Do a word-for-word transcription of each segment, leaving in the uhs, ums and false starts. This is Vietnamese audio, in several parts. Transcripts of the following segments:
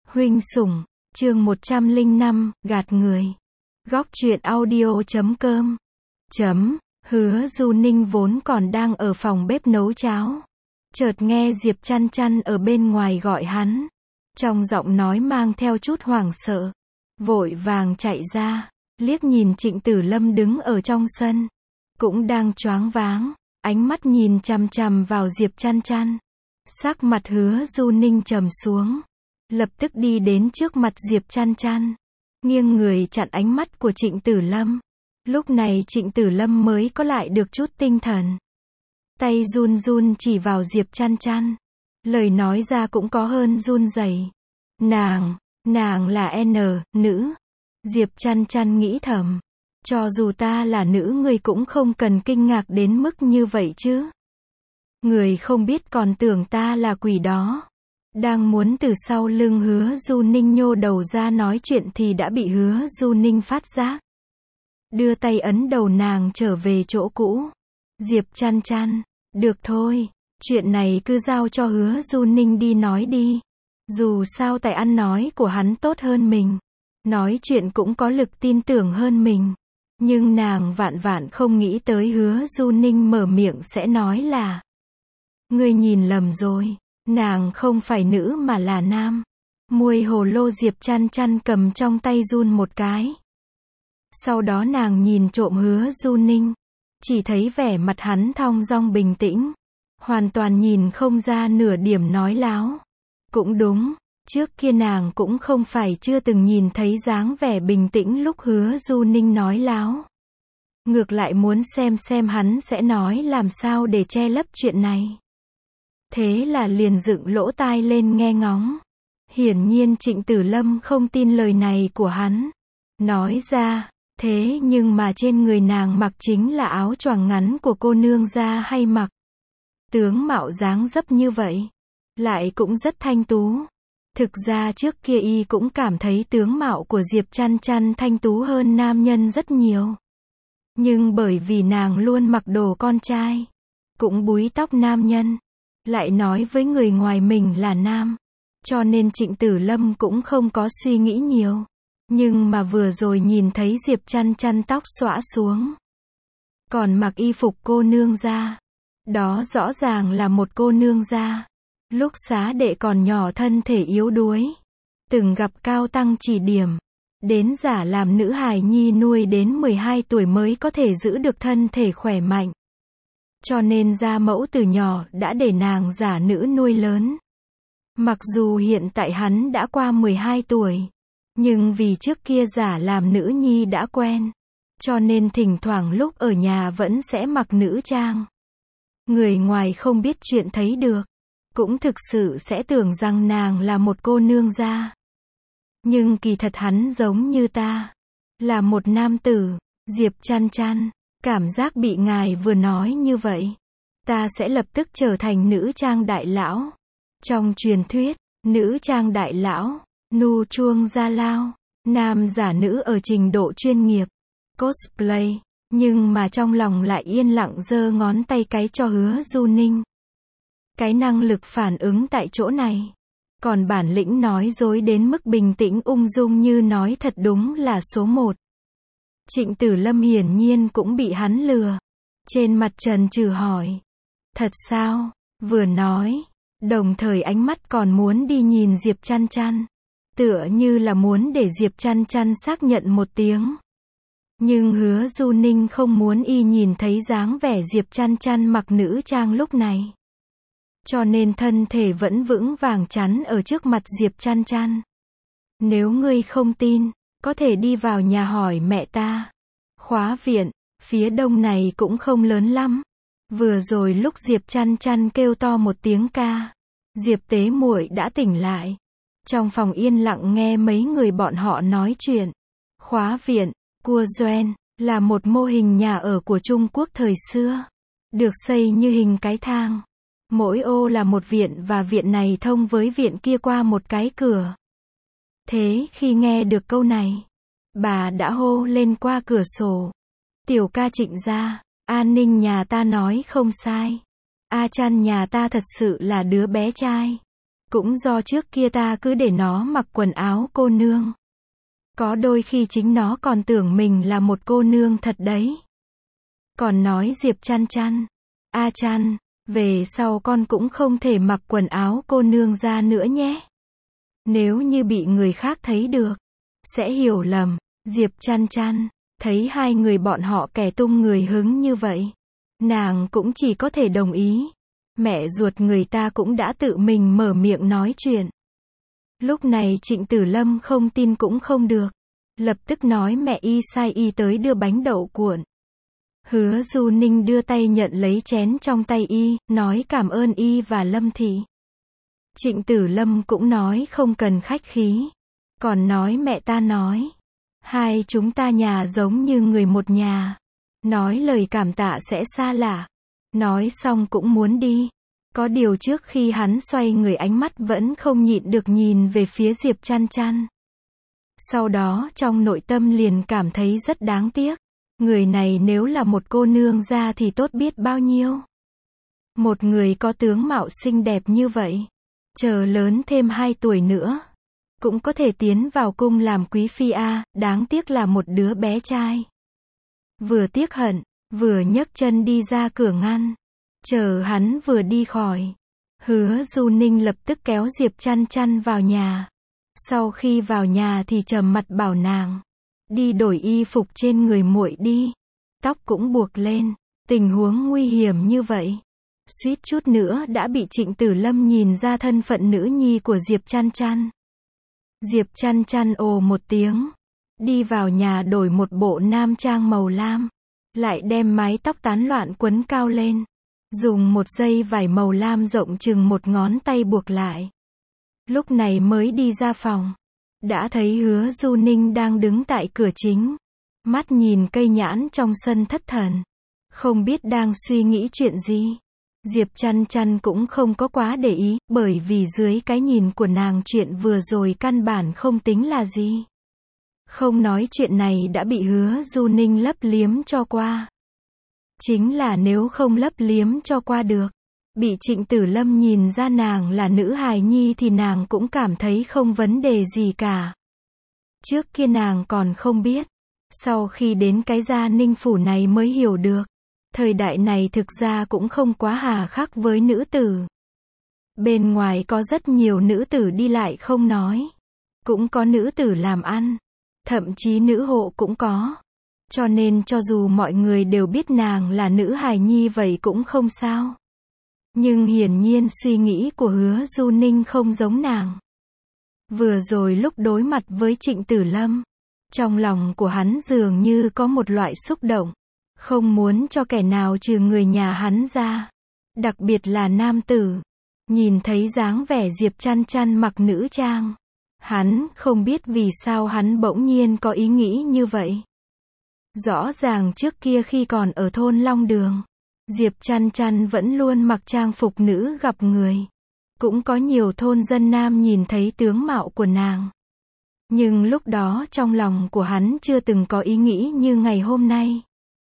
Huynh sủng, chương một trăm lẻ năm, gạt người. Góc truyện audio chấm com. Chấm, Hứa Du Ninh vốn còn đang ở phòng bếp nấu cháo. Chợt nghe Diệp Chăn Chăn ở bên ngoài gọi hắn. Trong giọng nói mang theo chút hoảng sợ. Vội vàng chạy ra, liếc nhìn Trịnh Tử Lâm đứng ở trong sân. Cũng đang choáng váng, ánh mắt nhìn chằm chằm vào Diệp Chăn Chăn. Sắc mặt Hứa Du Ninh trầm xuống. Lập tức đi đến trước mặt Diệp Chăn Chăn. Nghiêng người chặn ánh mắt của Trịnh Tử Lâm. Lúc này Trịnh Tử Lâm mới có lại được chút tinh thần. Tay run run chỉ vào Diệp Chăn Chăn. Lời nói ra cũng có hơn run rẩy. Nàng, nàng là N, nữ. Diệp Chăn Chăn nghĩ thầm. Cho dù ta là nữ người cũng không cần kinh ngạc đến mức như vậy chứ. Người không biết còn tưởng ta là quỷ đó. Đang muốn từ sau lưng Hứa Du Ninh nhô đầu ra nói chuyện thì đã bị Hứa Du Ninh phát giác. Đưa tay ấn đầu nàng trở về chỗ cũ. Diệp Chăn Chăn, được thôi, chuyện này cứ giao cho Hứa Du Ninh đi nói đi. Dù sao tài ăn nói của hắn tốt hơn mình. Nói chuyện cũng có lực tin tưởng hơn mình. Nhưng nàng vạn vạn không nghĩ tới Hứa Du Ninh mở miệng sẽ nói là: ngươi nhìn lầm rồi. Nàng không phải nữ mà là nam. Muôi hồ lô Diệp Chăn Chăn cầm trong tay run một cái. Sau đó nàng nhìn trộm Hứa Du Ninh. Chỉ thấy vẻ mặt hắn thong dong bình tĩnh. Hoàn toàn nhìn không ra nửa điểm nói láo. Cũng đúng, trước kia nàng cũng không phải chưa từng nhìn thấy dáng vẻ bình tĩnh lúc Hứa Du Ninh nói láo. Ngược lại muốn xem xem hắn sẽ nói làm sao để che lấp chuyện này. Thế là liền dựng lỗ tai lên nghe ngóng. Hiển nhiên Trịnh Tử Lâm không tin lời này của hắn. Nói ra, thế nhưng mà trên người nàng mặc chính là áo choàng ngắn của cô nương gia hay mặc. Tướng mạo dáng dấp như vậy, lại cũng rất thanh tú. Thực ra trước kia y cũng cảm thấy tướng mạo của Diệp Chăn Chăn thanh tú hơn nam nhân rất nhiều. Nhưng bởi vì nàng luôn mặc đồ con trai, cũng búi tóc nam nhân, lại nói với người ngoài mình là nam, cho nên Trịnh Tử Lâm cũng không có suy nghĩ nhiều. Nhưng mà vừa rồi nhìn thấy Diệp Chăn Chăn tóc xõa xuống, còn mặc y phục cô nương gia, đó rõ ràng là một cô nương gia. Lúc xá đệ còn nhỏ thân thể yếu đuối, từng gặp cao tăng chỉ điểm, đến giả làm nữ hài nhi nuôi đến mười hai tuổi mới có thể giữ được thân thể khỏe mạnh. Cho nên gia mẫu từ nhỏ đã để nàng giả nữ nuôi lớn. Mặc dù hiện tại hắn đã qua mười hai tuổi, nhưng vì trước kia giả làm nữ nhi đã quen, cho nên thỉnh thoảng lúc ở nhà vẫn sẽ mặc nữ trang. Người ngoài không biết chuyện thấy được, cũng thực sự sẽ tưởng rằng nàng là một cô nương gia. Nhưng kỳ thật hắn giống như ta, là một nam tử. Diệp Chăn Chăn, cảm giác bị ngài vừa nói như vậy, ta sẽ lập tức trở thành nữ trang đại lão. Trong truyền thuyết, nữ trang đại lão, nu chuông gia lao, nam giả nữ ở trình độ chuyên nghiệp, cosplay, nhưng mà trong lòng lại yên lặng giơ ngón tay cái cho Hứa Du Ninh. Cái năng lực phản ứng tại chỗ này, còn bản lĩnh nói dối đến mức bình tĩnh ung dung như nói thật đúng là số một. Trịnh Tử Lâm hiển nhiên cũng bị hắn lừa. Trên mặt trần trừ hỏi: thật sao? Vừa nói, đồng thời ánh mắt còn muốn đi nhìn Diệp Chăn Chăn. Tựa như là muốn để Diệp Chăn Chăn xác nhận một tiếng. Nhưng Hứa Du Ninh không muốn y nhìn thấy dáng vẻ Diệp Chăn Chăn mặc nữ trang lúc này. Cho nên thân thể vẫn vững vàng chắn ở trước mặt Diệp Chăn Chăn. Nếu ngươi không tin, có thể đi vào nhà hỏi mẹ ta. Khóa viện, phía đông này cũng không lớn lắm. Vừa rồi lúc Diệp Chăn Chăn kêu to một tiếng ca, Diệp Tế Muội đã tỉnh lại. Trong phòng yên lặng nghe mấy người bọn họ nói chuyện. Khóa viện, Cua Doen, là một mô hình nhà ở của Trung Quốc thời xưa. Được xây như hình cái thang. Mỗi ô là một viện và viện này thông với viện kia qua một cái cửa. Thế khi nghe được câu này, bà đã hô lên qua cửa sổ: tiểu ca Trịnh gia, An Ninh nhà ta nói không sai. A Chăn nhà ta thật sự là đứa bé trai. Cũng do trước kia ta cứ để nó mặc quần áo cô nương. Có đôi khi chính nó còn tưởng mình là một cô nương thật đấy. Còn nói Diệp Chăn Chăn, a Chăn, về sau con cũng không thể mặc quần áo cô nương ra nữa nhé. Nếu như bị người khác thấy được, sẽ hiểu lầm. Diệp Chăn Chăn thấy hai người bọn họ kẻ tung người hứng như vậy, nàng cũng chỉ có thể đồng ý. Mẹ ruột người ta cũng đã tự mình mở miệng nói chuyện. Lúc này Trịnh Tử Lâm không tin cũng không được, lập tức nói mẹ y sai y tới đưa bánh đậu cuộn. Hứa Du Ninh đưa tay nhận lấy chén trong tay y, nói cảm ơn y và Lâm thị. Trịnh Tử Lâm cũng nói không cần khách khí, còn nói mẹ ta nói, hai chúng ta nhà giống như người một nhà, nói lời cảm tạ sẽ xa lạ. Nói xong cũng muốn đi. Có điều trước khi hắn xoay người ánh mắt vẫn không nhịn được nhìn về phía Diệp Chăn Chăn. Sau đó trong nội tâm liền cảm thấy rất đáng tiếc. Người này nếu là một cô nương ra thì tốt biết bao nhiêu. Một người có tướng mạo xinh đẹp như vậy, chờ lớn thêm hai tuổi nữa, cũng có thể tiến vào cung làm quý phi a, đáng tiếc là một đứa bé trai. Vừa tiếc hận, vừa nhấc chân đi ra cửa ngăn. Chờ hắn vừa đi khỏi, Hứa Du Ninh lập tức kéo Diệp Chăn Chăn vào nhà. Sau khi vào nhà thì trầm mặt bảo nàng, đi đổi y phục trên người muội đi, tóc cũng buộc lên. Tình huống nguy hiểm như vậy, suýt chút nữa đã bị Trịnh Tử Lâm nhìn ra thân phận nữ nhi của Diệp Chăn Chăn. Diệp Chăn Chăn ồ một tiếng, đi vào nhà đổi một bộ nam trang màu lam, lại đem mái tóc tán loạn quấn cao lên, dùng một dây vải màu lam rộng chừng một ngón tay buộc lại. Lúc này mới đi ra phòng, đã thấy Hứa Du Ninh đang đứng tại cửa chính, mắt nhìn cây nhãn trong sân thất thần, không biết đang suy nghĩ chuyện gì. Diệp Chăn Chăn cũng không có quá để ý, bởi vì dưới cái nhìn của nàng chuyện vừa rồi căn bản không tính là gì. Không nói chuyện này đã bị Hứa Du Ninh lấp liếm cho qua. Chính là nếu không lấp liếm cho qua được, bị Trịnh Tử Lâm nhìn ra nàng là nữ hài nhi thì nàng cũng cảm thấy không vấn đề gì cả. Trước kia nàng còn không biết, sau khi đến cái Gia Ninh phủ này mới hiểu được, thời đại này thực ra cũng không quá hà khắc với nữ tử. Bên ngoài có rất nhiều nữ tử đi lại không nói, cũng có nữ tử làm ăn, thậm chí nữ hộ cũng có. Cho nên cho dù mọi người đều biết nàng là nữ hài nhi vậy cũng không sao. Nhưng hiển nhiên suy nghĩ của Hứa Du Ninh không giống nàng. Vừa rồi lúc đối mặt với Trịnh Tử Lâm, trong lòng của hắn dường như có một loại xúc động, không muốn cho kẻ nào trừ người nhà hắn ra, đặc biệt là nam tử. Nhìn thấy dáng vẻ Diệp Chăn Chăn mặc nữ trang, hắn không biết vì sao hắn bỗng nhiên có ý nghĩ như vậy. Rõ ràng trước kia khi còn ở thôn Long Đường, Diệp Chăn Chăn vẫn luôn mặc trang phục nữ gặp người. Cũng có nhiều thôn dân nam nhìn thấy tướng mạo của nàng. Nhưng lúc đó trong lòng của hắn chưa từng có ý nghĩ như ngày hôm nay.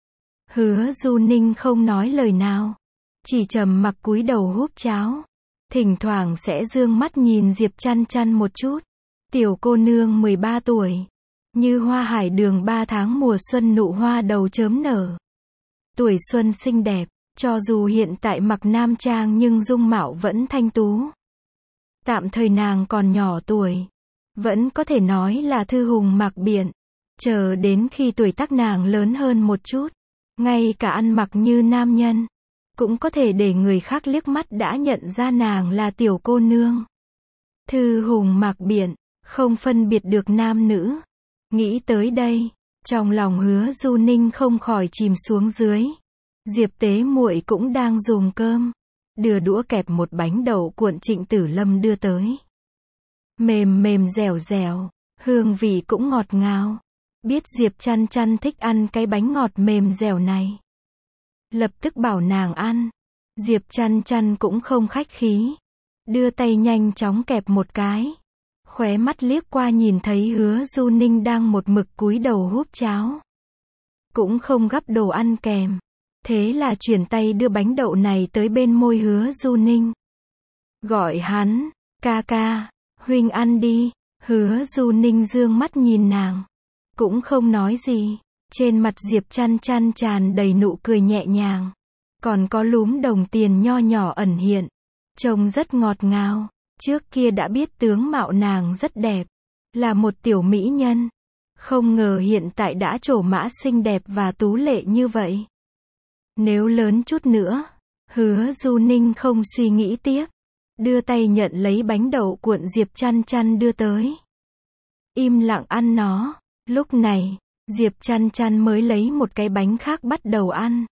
Hứa Du Ninh không nói lời nào, chỉ trầm mặc cúi đầu húp cháo. Thỉnh thoảng sẽ dương mắt nhìn Diệp Chăn Chăn một chút. Tiểu cô nương mười ba tuổi, như hoa hải đường ba tháng mùa xuân nụ hoa đầu chớm nở. Tuổi xuân xinh đẹp, cho dù hiện tại mặc nam trang nhưng dung mạo vẫn thanh tú. Tạm thời nàng còn nhỏ tuổi, vẫn có thể nói là thư hùng mạc biện. Chờ đến khi tuổi tác nàng lớn hơn một chút, ngay cả ăn mặc như nam nhân, cũng có thể để người khác liếc mắt đã nhận ra nàng là tiểu cô nương. Thư hùng mạc biện, không phân biệt được nam nữ. Nghĩ tới đây, trong lòng Hứa Du Ninh không khỏi chìm xuống dưới. Diệp Tế muội cũng đang dùng cơm, đưa đũa kẹp một bánh đậu cuộn Trịnh Tử Lâm đưa tới. Mềm mềm dẻo dẻo, hương vị cũng ngọt ngào. Biết Diệp Chăn Chăn thích ăn cái bánh ngọt mềm dẻo này, lập tức bảo nàng ăn. Diệp Chăn Chăn cũng không khách khí, đưa tay nhanh chóng kẹp một cái. Khóe mắt liếc qua nhìn thấy Hứa Du Ninh đang một mực cúi đầu húp cháo, cũng không gắp đồ ăn kèm. Thế là chuyển tay đưa bánh đậu này tới bên môi Hứa Du Ninh, gọi hắn, Ca ca, huynh ăn đi. Hứa Du Ninh dương mắt nhìn nàng, cũng không nói gì. Trên mặt Diệp Chăn Chăn tràn đầy nụ cười nhẹ nhàng, còn có lúm đồng tiền nho nhỏ ẩn hiện, trông rất ngọt ngào. Trước kia đã biết tướng mạo nàng rất đẹp, là một tiểu mỹ nhân, không ngờ hiện tại đã trổ mã xinh đẹp và tú lệ như vậy. Nếu lớn chút nữa, Hứa Du Ninh không suy nghĩ tiếp, đưa tay nhận lấy bánh đậu cuộn Diệp Chăn Chăn đưa tới. Im lặng ăn nó. Lúc này, Diệp Chăn Chăn mới lấy một cái bánh khác bắt đầu ăn.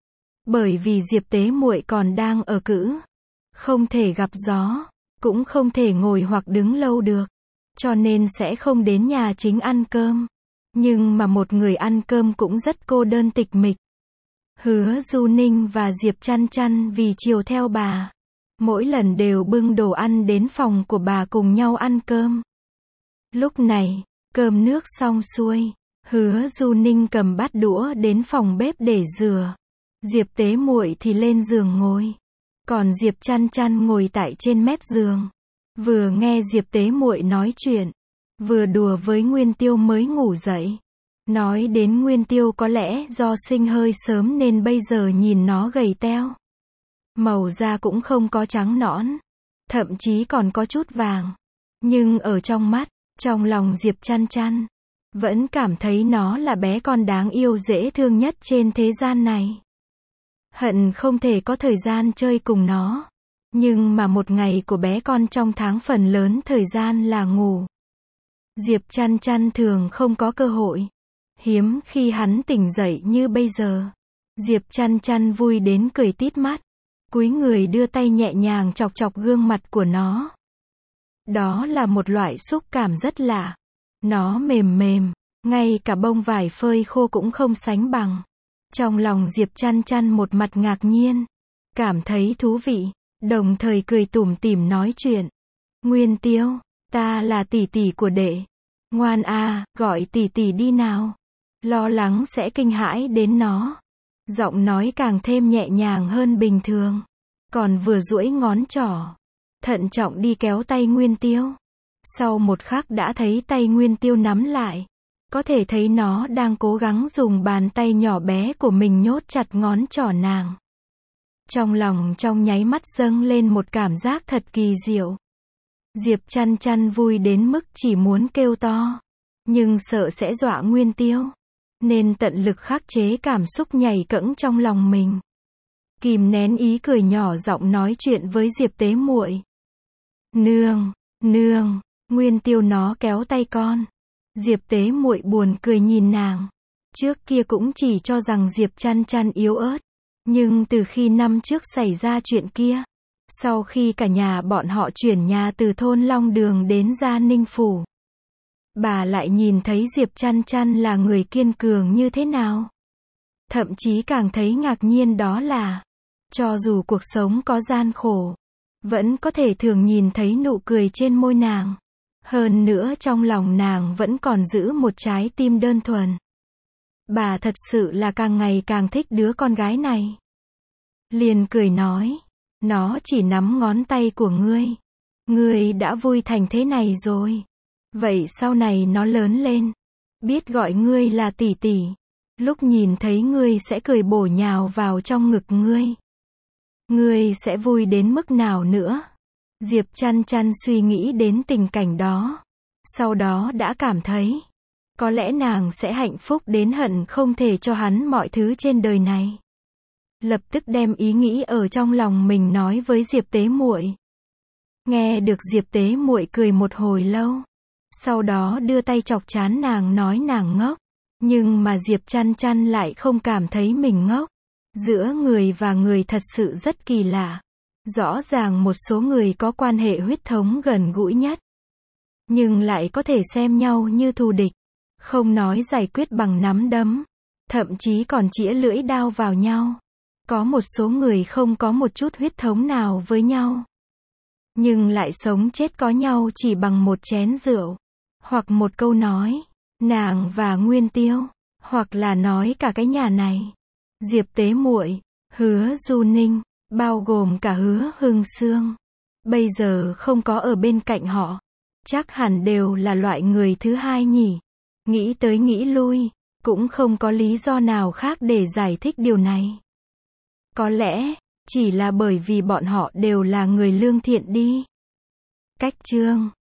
Bởi vì Diệp Tế Muội còn đang ở cữ, không thể gặp gió, cũng không thể ngồi hoặc đứng lâu được, cho nên sẽ không đến nhà chính ăn cơm. Nhưng mà một người ăn cơm cũng rất cô đơn tịch mịch. Hứa Du Ninh và Diệp Chăn Chăn vì chiều theo bà, mỗi lần đều bưng đồ ăn đến phòng của bà cùng nhau ăn cơm. Lúc này, cơm nước xong xuôi, Hứa Du Ninh cầm bát đũa đến phòng bếp để rửa. Diệp Tế Muội thì lên giường ngồi, còn Diệp Chăn Chăn ngồi tại trên mép giường, vừa nghe Diệp Tế Muội nói chuyện, vừa đùa với Nguyên Tiêu mới ngủ dậy. Nói đến Nguyên Tiêu có lẽ do sinh hơi sớm nên bây giờ nhìn nó gầy teo, màu da cũng không có trắng nõn, thậm chí còn có chút vàng. Nhưng ở trong mắt, trong lòng Diệp Chăn Chăn, vẫn cảm thấy nó là bé con đáng yêu dễ thương nhất trên thế gian này. Hận không thể có thời gian chơi cùng nó. Nhưng mà một ngày của bé con trong tháng phần lớn thời gian là ngủ. Diệp Chăn Chăn thường không có cơ hội. Hiếm khi hắn tỉnh dậy như bây giờ. Diệp Chăn Chăn vui đến cười tít mắt, cúi người đưa tay nhẹ nhàng chọc chọc gương mặt của nó. Đó là một loại xúc cảm rất lạ. Nó mềm mềm, ngay cả bông vải phơi khô cũng không sánh bằng. Trong lòng Diệp Chăn Chăn một mặt ngạc nhiên, cảm thấy thú vị, đồng thời cười tủm tỉm nói chuyện. Nguyên Tiêu, ta là tỷ tỷ của đệ. Ngoan a, gọi tỷ tỷ đi nào. Lo lắng sẽ kinh hãi đến nó. Giọng nói càng thêm nhẹ nhàng hơn bình thường. Còn vừa duỗi ngón trỏ, thận trọng đi kéo tay Nguyên Tiêu. Sau một khắc đã thấy tay Nguyên Tiêu nắm lại. Có thể thấy nó đang cố gắng dùng bàn tay nhỏ bé của mình nhốt chặt ngón trỏ nàng. Trong lòng trong nháy mắt dâng lên một cảm giác thật kỳ diệu. Diệp Chăn Chăn vui đến mức chỉ muốn kêu to, nhưng sợ sẽ dọa Nguyên Tiêu, nên tận lực khắc chế cảm xúc nhảy cẫng trong lòng mình. Kìm nén ý cười nhỏ giọng nói chuyện với Diệp Tế Muội. Nương, nương, Nguyên Tiêu nó kéo tay con. Diệp Tế Muội buồn cười nhìn nàng. Trước kia cũng chỉ cho rằng Diệp Chăn Chăn yếu ớt. Nhưng từ khi năm trước xảy ra chuyện kia, sau khi cả nhà bọn họ chuyển nhà từ thôn Long Đường đến Gia Ninh Phủ, bà lại nhìn thấy Diệp Chăn Chăn là người kiên cường như thế nào. Thậm chí càng thấy ngạc nhiên đó là, cho dù cuộc sống có gian khổ, vẫn có thể thường nhìn thấy nụ cười trên môi nàng. Hơn nữa trong lòng nàng vẫn còn giữ một trái tim đơn thuần. Bà thật sự là càng ngày càng thích đứa con gái này. Liền cười nói, nó chỉ nắm ngón tay của ngươi. Ngươi đã vui thành thế này rồi. Vậy sau này nó lớn lên, biết gọi ngươi là tỷ tỷ, lúc nhìn thấy ngươi sẽ cười bổ nhào vào trong ngực ngươi. Ngươi sẽ vui đến mức nào nữa? Diệp Chăn Chăn suy nghĩ đến tình cảnh đó. Sau đó đã cảm thấy, có lẽ nàng sẽ hạnh phúc đến hận không thể cho hắn mọi thứ trên đời này. Lập tức đem ý nghĩ ở trong lòng mình nói với Diệp Tế Muội. Nghe được Diệp Tế Muội cười một hồi lâu, sau đó đưa tay chọc trán nàng nói nàng ngốc. Nhưng mà Diệp Chăn Chăn lại không cảm thấy mình ngốc. Giữa người và người thật sự rất kỳ lạ. Rõ ràng một số người có quan hệ huyết thống gần gũi nhất, nhưng lại có thể xem nhau như thù địch. Không nói giải quyết bằng nắm đấm, thậm chí còn chĩa lưỡi đao vào nhau. Có một số người không có một chút huyết thống nào với nhau, nhưng lại sống chết có nhau chỉ bằng một chén rượu, hoặc một câu nói, nàng và Nguyên Tiêu, hoặc là nói cả cái nhà này. Diệp Tế Muội, Hứa Du Ninh, bao gồm cả Hứa Hưng Sương, bây giờ không có ở bên cạnh họ. Chắc hẳn đều là loại người thứ hai nhỉ. Nghĩ tới nghĩ lui, cũng không có lý do nào khác để giải thích điều này. Có lẽ, chỉ là bởi vì bọn họ đều là người lương thiện đi. Cách chương